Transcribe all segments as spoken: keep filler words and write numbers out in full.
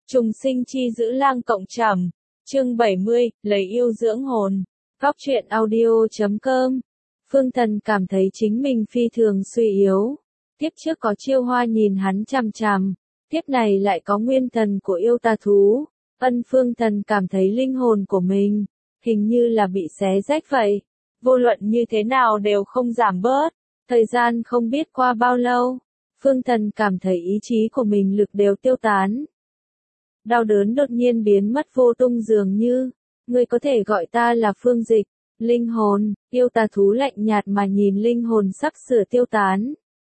Trùng sinh chi giữ lang cộng trầm. Chương bảy mươi, lấy yêu dưỡng hồn. Góc truyện audio chấm com. Phương Thần cảm thấy chính mình phi thường suy yếu. Tiếp trước có Chiêu Hoa nhìn hắn chằm chằm, tiếp này lại có nguyên thần của yêu tà thú. Ân Phương Thần cảm thấy linh hồn của mình, hình như là bị xé rách vậy. Vô luận như thế nào đều không giảm bớt. Thời gian không biết qua bao lâu, Phương Thần cảm thấy ý chí của mình lực đều tiêu tán. Đau đớn đột nhiên biến mất vô tung dường như, người có thể gọi ta là Phương Dịch. Linh hồn, yêu tà thú lạnh nhạt mà nhìn linh hồn sắp sửa tiêu tán.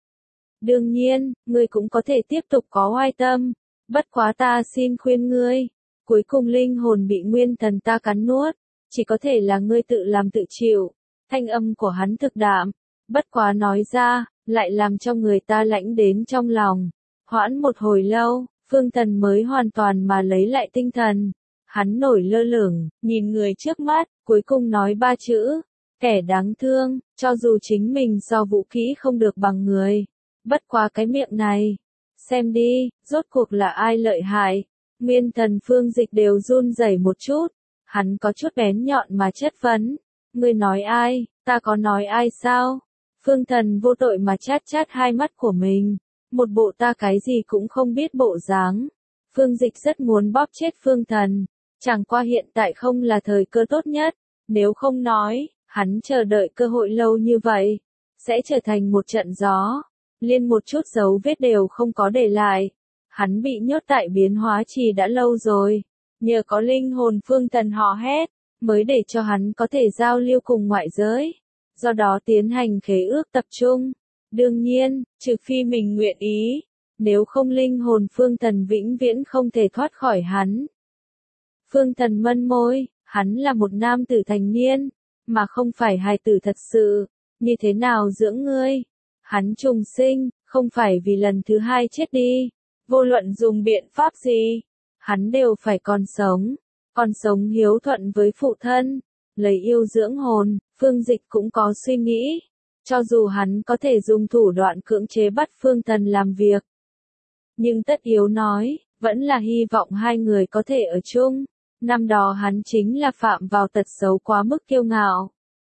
Đương nhiên, ngươi cũng có thể tiếp tục có oai tâm, bất quá ta xin khuyên ngươi, cuối cùng linh hồn bị nguyên thần ta cắn nuốt, chỉ có thể là ngươi tự làm tự chịu. Thanh âm của hắn thực đạm, bất quá nói ra, lại làm cho người ta lãnh đến trong lòng. Hoãn một hồi lâu, Phương Thần mới hoàn toàn mà lấy lại tinh thần. Hắn nổi lơ lửng, nhìn người trước mắt, cuối cùng nói ba chữ, kẻ đáng thương, cho dù chính mình so vũ khí không được bằng người. Bất quá cái miệng này, xem đi, rốt cuộc là ai lợi hại. Nguyên thần Phương Dịch đều run rẩy một chút, hắn có chút bén nhọn mà chất vấn. Ngươi nói ai, ta có nói ai sao? Phương Thần vô tội mà chát chát hai mắt của mình, một bộ ta cái gì cũng không biết bộ dáng. Phương Dịch rất muốn bóp chết Phương Thần, chẳng qua hiện tại không là thời cơ tốt nhất, nếu không nói, hắn chờ đợi cơ hội lâu như vậy, sẽ trở thành một trận gió, liên một chút dấu vết đều không có để lại. Hắn bị nhốt tại biến hóa trì đã lâu rồi, nhờ có linh hồn Phương Thần hò hét, mới để cho hắn có thể giao lưu cùng ngoại giới, do đó tiến hành khế ước tập trung. Đương nhiên, trừ phi mình nguyện ý, nếu không linh hồn Phương Thần vĩnh viễn không thể thoát khỏi hắn. Phương Thần mân môi, hắn là một nam tử thành niên, mà không phải hài tử thật sự, như thế nào dưỡng ngươi? Hắn trùng sinh, không phải vì lần thứ hai chết đi, vô luận dùng biện pháp gì, hắn đều phải còn sống, còn sống hiếu thuận với phụ thân, lấy yêu dưỡng hồn. Phương Dịch cũng có suy nghĩ, cho dù hắn có thể dùng thủ đoạn cưỡng chế bắt Phương Thần làm việc, nhưng tất yếu nói, vẫn là hy vọng hai người có thể ở chung. Năm đó hắn chính là phạm vào tật xấu quá mức kiêu ngạo,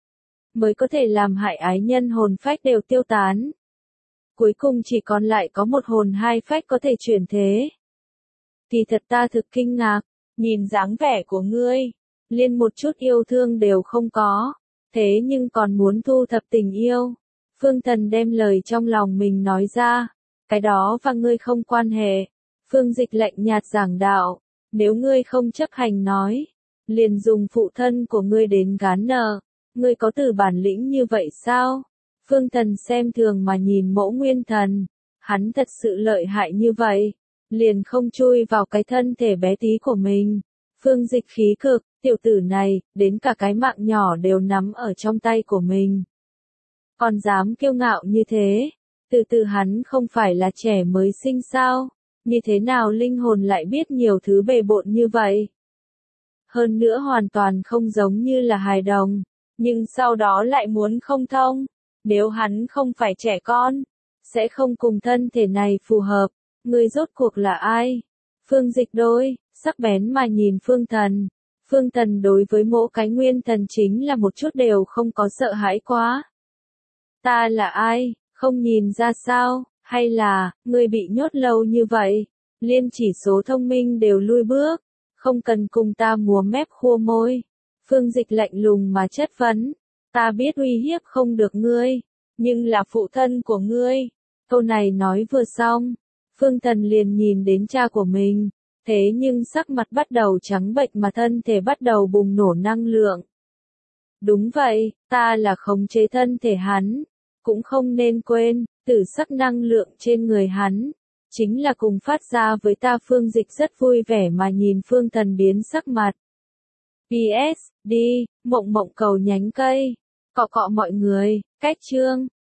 mới có thể làm hại ái nhân hồn phách đều tiêu tán. Cuối cùng chỉ còn lại có một hồn hai phách có thể chuyển thế. Thì thật ta thực kinh ngạc, nhìn dáng vẻ của ngươi, liên một chút yêu thương đều không có, thế nhưng còn muốn thu thập tình yêu. Phương Thần đem lời trong lòng mình nói ra, cái đó và ngươi không quan hệ. Phương Dịch lạnh nhạt giảng đạo, nếu ngươi không chấp hành nói, liền dùng phụ thân của ngươi đến gán nợ, ngươi có từ bản lĩnh như vậy sao? Phương Thần xem thường mà nhìn Mẫu Nguyên Thần, hắn thật sự lợi hại như vậy, liền không chui vào cái thân thể bé tí của mình. Phương Dịch khí cực, tiểu tử này, đến cả cái mạng nhỏ đều nắm ở trong tay của mình, còn dám kiêu ngạo như thế. Từ từ hắn không phải là trẻ mới sinh sao? Như thế nào linh hồn lại biết nhiều thứ bề bộn như vậy? Hơn nữa hoàn toàn không giống như là hài đồng, nhưng sau đó lại muốn không thông. Nếu hắn không phải trẻ con, sẽ không cùng thân thể này phù hợp. Ngươi rốt cuộc là ai? Phương Dịch đôi, sắc bén mà nhìn Phương Thần. Phương Thần đối với mỗi cái nguyên thần chính là một chút đều không có sợ hãi quá. Ta là ai, không nhìn ra sao? Hay là, ngươi bị nhốt lâu như vậy, liên chỉ số thông minh đều lui bước, không cần cùng ta múa mép khua môi. Phương Dịch lạnh lùng mà chất vấn, ta biết uy hiếp không được ngươi, nhưng là phụ thân của ngươi. Câu này nói vừa xong, Phương Thần liền nhìn đến cha của mình, thế nhưng sắc mặt bắt đầu trắng bệch mà thân thể bắt đầu bùng nổ năng lượng. Đúng vậy, ta là khống chế thân thể hắn, cũng không nên quên. Tử sắc năng lượng trên người hắn, chính là cùng phát ra với ta. Phương Dịch rất vui vẻ mà nhìn Phương Thần biến sắc mặt. pê ét, đi, mộng mộng cầu nhánh cây, cọ cọ mọi người, cách chương.